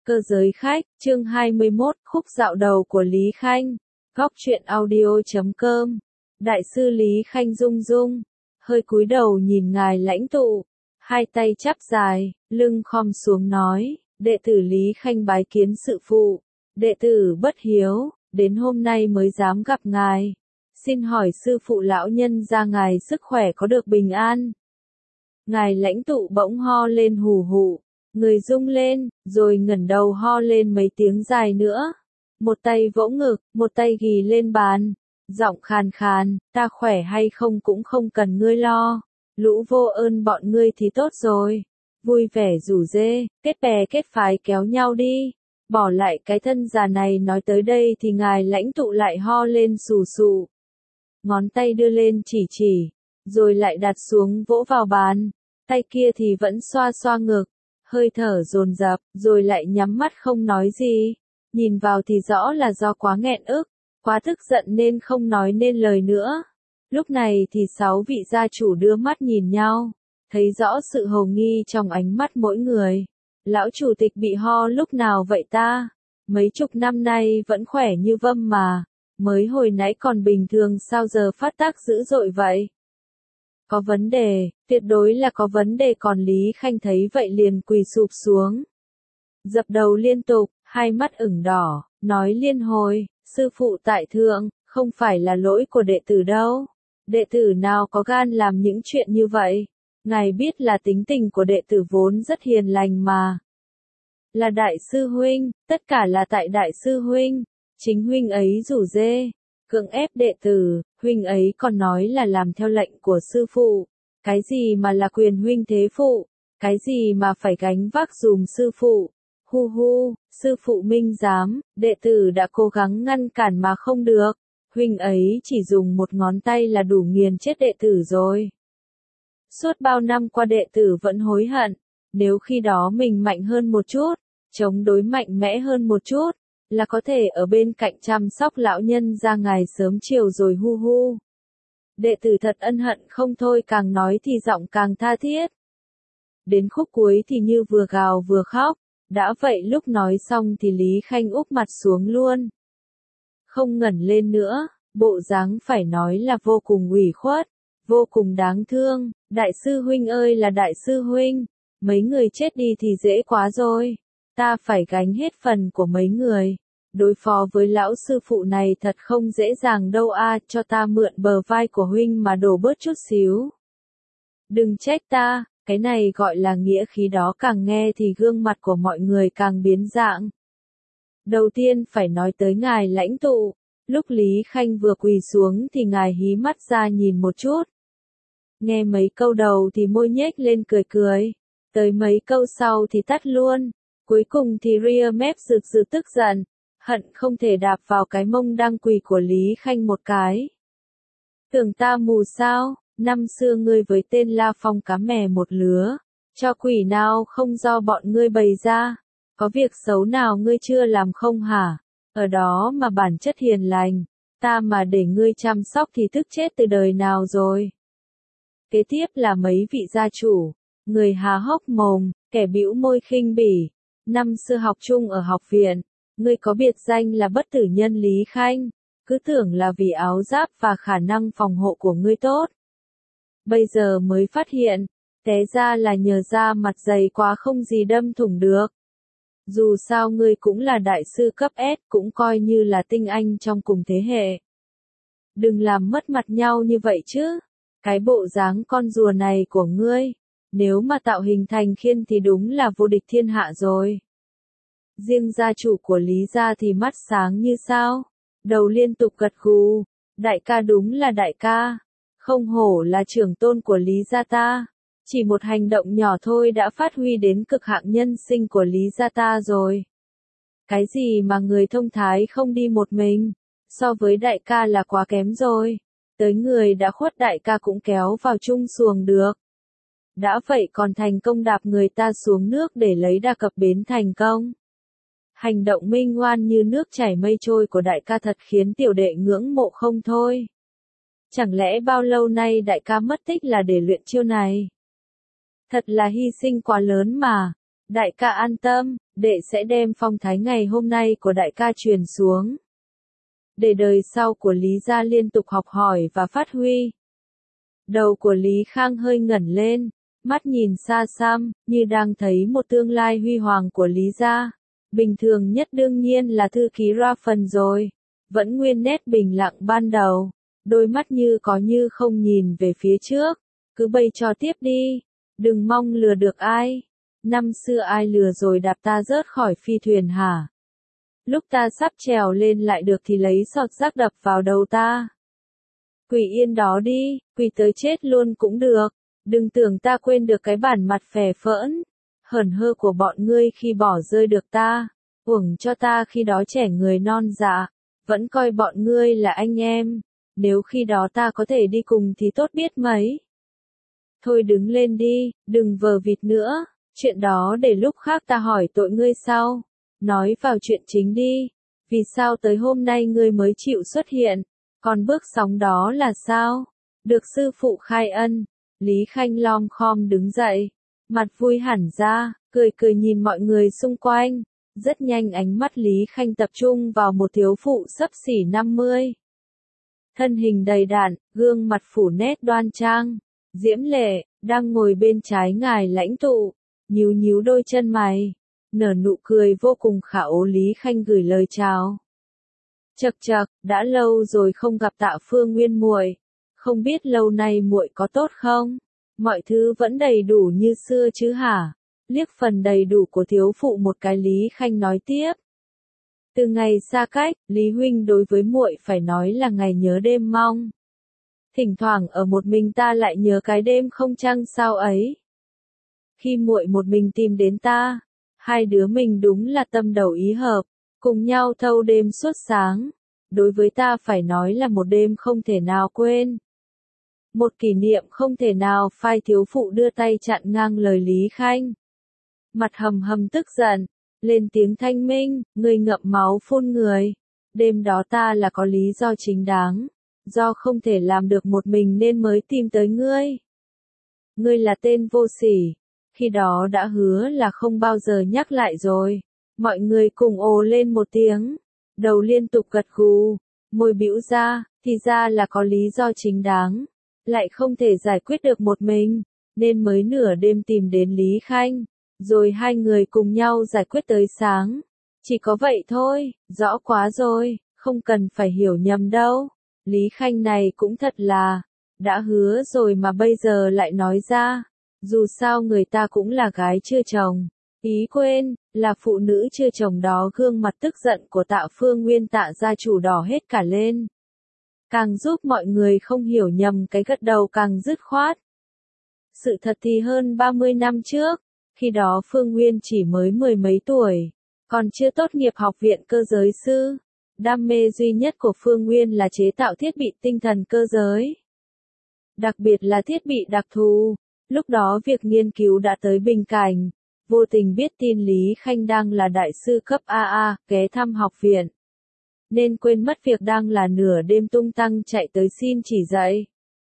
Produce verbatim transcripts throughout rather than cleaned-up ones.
Cơ giới khách, chương hai mươi mốt, khúc dạo đầu của Lý Khanh. Góc truyện audio chấm com. Đại sư Lý Khanh rung rung, hơi cúi đầu nhìn ngài lãnh tụ, hai tay chắp dài, lưng khom xuống nói, đệ tử Lý Khanh bái kiến sự phụ, đệ tử bất hiếu, đến hôm nay mới dám gặp ngài. Xin hỏi sư phụ lão nhân gia ngài sức khỏe có được bình an? Ngài lãnh tụ bỗng ho lên hù hù. Người rung lên, rồi ngẩng đầu ho lên mấy tiếng dài nữa. Một tay vỗ ngực, một tay ghì lên bàn. Giọng khàn khàn, ta khỏe hay không cũng không cần ngươi lo. Lũ vô ơn bọn ngươi thì tốt rồi. Vui vẻ rủ rê, kết bè kết phái kéo nhau đi. Bỏ lại cái thân già này nói tới đây thì ngài lãnh tụ lại ho lên sù sù. Ngón tay đưa lên chỉ chỉ, rồi lại đặt xuống vỗ vào bàn. Tay kia thì vẫn xoa xoa ngực. Hơi thở dồn dập, rồi lại nhắm mắt không nói gì. Nhìn vào thì rõ là do quá nghẹn ức, quá tức giận nên không nói nên lời nữa. Lúc này thì sáu vị gia chủ đưa mắt nhìn nhau, thấy rõ sự hồ nghi trong ánh mắt mỗi người. Lão chủ tịch bị ho lúc nào vậy ta? Mấy chục năm nay vẫn khỏe như vâm mà, mới hồi nãy còn bình thường sao giờ phát tác dữ dội vậy? Có vấn đề, tuyệt đối là có vấn đề. Còn Lý Khanh thấy vậy liền quỳ sụp xuống. Dập đầu liên tục, hai mắt ửng đỏ, nói liên hồi, sư phụ tại thượng, không phải là lỗi của đệ tử đâu. Đệ tử nào có gan làm những chuyện như vậy? Ngài biết là tính tình của đệ tử vốn rất hiền lành mà. Là đại sư huynh, tất cả là tại đại sư huynh, chính huynh ấy rủ dê. Cưỡng ép đệ tử, huynh ấy còn nói là làm theo lệnh của sư phụ. Cái gì mà là quyền huynh thế phụ, cái gì mà phải gánh vác dùm sư phụ. Hu hu, sư phụ minh giám, đệ tử đã cố gắng ngăn cản mà không được. Huynh ấy chỉ dùng một ngón tay là đủ nghiền chết đệ tử rồi. Suốt bao năm qua đệ tử vẫn hối hận, nếu khi đó mình mạnh hơn một chút, chống đối mạnh mẽ hơn một chút, là có thể ở bên cạnh chăm sóc lão nhân gia ngài sớm chiều rồi. Hu hu. Đệ tử thật ân hận không thôi, càng nói thì giọng càng tha thiết. Đến khúc cuối thì như vừa gào vừa khóc, đã vậy lúc nói xong thì Lý Khanh úp mặt xuống luôn. Không ngẩng lên nữa, bộ dáng phải nói là vô cùng ủy khuất, vô cùng đáng thương. Đại sư huynh ơi là đại sư huynh, mấy người chết đi thì dễ quá rồi. Ta phải gánh hết phần của mấy người. Đối phó với lão sư phụ này thật không dễ dàng đâu a, cho ta mượn bờ vai của huynh mà đổ bớt chút xíu. Đừng trách ta, cái này gọi là nghĩa khí đó. Càng nghe thì gương mặt của mọi người càng biến dạng. Đầu tiên phải nói tới ngài lãnh tụ, lúc Lý Khanh vừa quỳ xuống thì ngài hí mắt ra nhìn một chút. Nghe mấy câu đầu thì môi nhếch lên cười cười, tới mấy câu sau thì tắt luôn. Cuối cùng thì ria mép rực rực tức giận, hận không thể đạp vào cái mông đang quỳ của Lý Khanh một cái. Tưởng ta mù sao, năm xưa ngươi với tên La Phong cá mè một lứa, cho quỷ nào không do bọn ngươi bày ra, có việc xấu nào ngươi chưa làm không hả? Ở đó mà bản chất hiền lành, ta mà để ngươi chăm sóc thì tức chết từ đời nào rồi. Kế tiếp là mấy vị gia chủ, người há hốc mồm, kẻ bĩu môi khinh bỉ. Năm xưa học chung ở học viện, ngươi có biệt danh là bất tử nhân Lý Khanh, cứ tưởng là vì áo giáp và khả năng phòng hộ của ngươi tốt. Bây giờ mới phát hiện, té ra là nhờ da mặt dày quá không gì đâm thủng được. Dù sao ngươi cũng là đại sư cấp S, cũng coi như là tinh anh trong cùng thế hệ. Đừng làm mất mặt nhau như vậy chứ, cái bộ dáng con rùa này của ngươi. Nếu mà tạo hình thành khiên thì đúng là vô địch thiên hạ rồi. Riêng gia chủ của Lý gia thì mắt sáng như sao, đầu liên tục gật gù, đại ca đúng là đại ca, không hổ là trưởng tôn của Lý gia ta, chỉ một hành động nhỏ thôi đã phát huy đến cực hạn nhân sinh của Lý gia ta rồi. Cái gì mà người thông thái không đi một mình, so với đại ca là quá kém rồi, tới người đã khuất đại ca cũng kéo vào chung xuồng được. Đã vậy còn thành công đạp người ta xuống nước để lấy đà cập bến thành công. Hành động minh oan như nước chảy mây trôi của đại ca thật khiến tiểu đệ ngưỡng mộ không thôi. Chẳng lẽ bao lâu nay đại ca mất tích là để luyện chiêu này? Thật là hy sinh quá lớn mà, Đại ca an tâm, đệ sẽ đem phong thái ngày hôm nay của đại ca truyền xuống. Để đời sau của Lý gia liên tục học hỏi và phát huy. Đầu của Lý Khang hơi ngẩng lên, mắt nhìn xa xăm, như đang thấy một tương lai huy hoàng của Lý gia. Bình thường nhất đương nhiên là thư ký Ra Phần rồi, vẫn nguyên nét bình lặng ban đầu, đôi mắt như có như không nhìn về phía trước, cứ bày trò tiếp đi, đừng mong lừa được ai. Năm xưa ai lừa rồi đạp ta rớt khỏi phi thuyền hả? Lúc ta sắp trèo lên lại được thì lấy sọt rác đập vào đầu ta. Quỳ yên đó đi, quỳ tới chết luôn cũng được, đừng tưởng ta quên được cái bản mặt phè phỡn, hởn hơ của bọn ngươi khi bỏ rơi được ta, uổng cho ta khi đó trẻ người non dạ, vẫn coi bọn ngươi là anh em, nếu khi đó ta có thể đi cùng thì tốt biết mấy. Thôi đứng lên đi, đừng vờ vịt nữa, chuyện đó để lúc khác ta hỏi tội ngươi sau. Nói vào chuyện chính đi, vì sao tới hôm nay ngươi mới chịu xuất hiện, còn bước sóng đó là sao? Được sư phụ khai ân, Lý Khanh lom khom đứng dậy, mặt vui hẳn ra, cười cười nhìn mọi người xung quanh, rất nhanh ánh mắt Lý Khanh tập trung vào một thiếu phụ xấp xỉ năm mươi. Thân hình đầy đặn, gương mặt phủ nét đoan trang, diễm lệ, đang ngồi bên trái ngài lãnh tụ, nhíu nhíu đôi chân mày. Nở nụ cười vô cùng khả ố. Lý Khanh gửi lời chào. Chậc chậc, đã lâu rồi không gặp Tạ Phương Nguyên muội, không biết lâu nay muội có tốt không? Mọi thứ vẫn đầy đủ như xưa chứ hả? Liếc phần đầy đủ của thiếu phụ một cái, Lý Khanh nói tiếp. Từ ngày xa cách, Lý huynh đối với muội phải nói là ngày nhớ đêm mong. Thỉnh thoảng ở một mình ta lại nhớ cái đêm không trăng sao ấy. Khi muội một mình tìm đến ta, hai đứa mình đúng là tâm đầu ý hợp, cùng nhau thâu đêm suốt sáng. Đối với ta phải nói là một đêm không thể nào quên. Một kỷ niệm không thể nào phai. Thiếu phụ đưa tay chặn ngang lời Lý Khanh. Mặt hầm hầm tức giận, lên tiếng thanh minh, ngươi ngậm máu phun người. Đêm đó ta là có lý do chính đáng, do không thể làm được một mình nên mới tìm tới ngươi. Ngươi là tên vô sỉ. Khi đó đã hứa là không bao giờ nhắc lại rồi. Mọi người cùng ồ lên một tiếng, đầu liên tục gật gù, môi bĩu ra, thì ra là có lý do chính đáng, lại không thể giải quyết được một mình, nên mới nửa đêm tìm đến Lý Khanh, rồi hai người cùng nhau giải quyết tới sáng. Chỉ có vậy thôi, rõ quá rồi, không cần phải hiểu nhầm đâu. Lý Khanh này cũng thật là, đã hứa rồi mà bây giờ lại nói ra. Dù sao người ta cũng là gái chưa chồng, ý quên, là phụ nữ chưa chồng đó. Gương mặt tức giận của Tạ Phương Nguyên Tạ gia chủ đỏ hết cả lên. Càng giúp mọi người không hiểu nhầm cái gật đầu càng dứt khoát. Sự thật thì hơn ba mươi năm trước, khi đó Phương Nguyên chỉ mới mười mấy tuổi, còn chưa tốt nghiệp học viện cơ giới sư. Đam mê duy nhất của Phương Nguyên là chế tạo thiết bị tinh thần cơ giới. Đặc biệt là thiết bị đặc thù. Lúc đó việc nghiên cứu đã tới bình cảnh, vô tình biết tin Lý Khanh đang là đại sư cấp a a, ghé thăm học viện. Nên quên mất việc đang là nửa đêm tung tăng chạy tới xin chỉ dạy.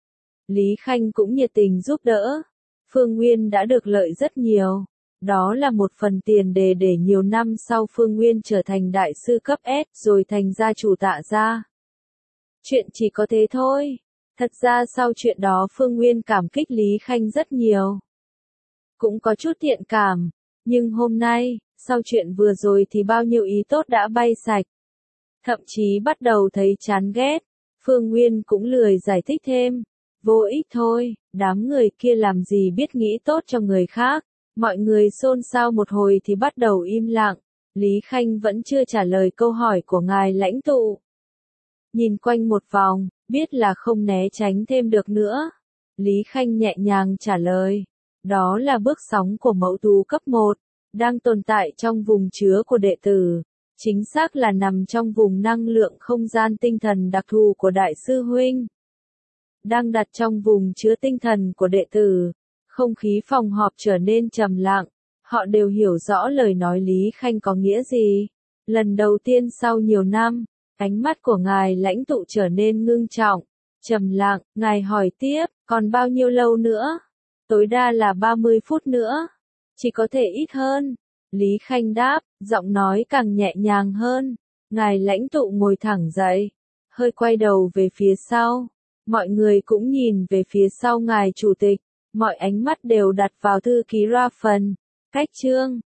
Lý Khanh cũng nhiệt tình giúp đỡ. Phương Nguyên đã được lợi rất nhiều. Đó là một phần tiền đề để nhiều năm sau Phương Nguyên trở thành đại sư cấp S rồi thành gia chủ Tạ gia. Chuyện chỉ có thế thôi. Thật ra sau chuyện đó Phương Nguyên cảm kích Lý Khanh rất nhiều. Cũng có chút thiện cảm. Nhưng hôm nay, sau chuyện vừa rồi thì bao nhiêu ý tốt đã bay sạch. Thậm chí bắt đầu thấy chán ghét. Phương Nguyên cũng lười giải thích thêm. Vô ích thôi, đám người kia làm gì biết nghĩ tốt cho người khác. Mọi người xôn xao một hồi thì bắt đầu im lặng. Lý Khanh vẫn chưa trả lời câu hỏi của ngài lãnh tụ. Nhìn quanh một vòng, biết là không né tránh thêm được nữa. Lý Khanh nhẹ nhàng trả lời. Đó là bước sóng của mẫu tú cấp một, đang tồn tại trong vùng chứa của đệ tử. Chính xác là nằm trong vùng năng lượng không gian tinh thần đặc thù của đại sư huynh. Đang đặt trong vùng chứa tinh thần của đệ tử. Không khí phòng họp trở nên trầm lặng. Họ đều hiểu rõ lời nói Lý Khanh có nghĩa gì. Lần đầu tiên sau nhiều năm, ánh mắt của ngài lãnh tụ trở nên ngưng trọng, trầm lặng. Ngài hỏi tiếp, còn bao nhiêu lâu nữa? Tối đa là ba mươi phút nữa. Chỉ có thể ít hơn. Lý Khanh đáp, giọng nói càng nhẹ nhàng hơn. Ngài lãnh tụ ngồi thẳng dậy, hơi quay đầu về phía sau. Mọi người cũng nhìn về phía sau ngài chủ tịch, mọi ánh mắt đều đặt vào thư ký Raffen. Cách chương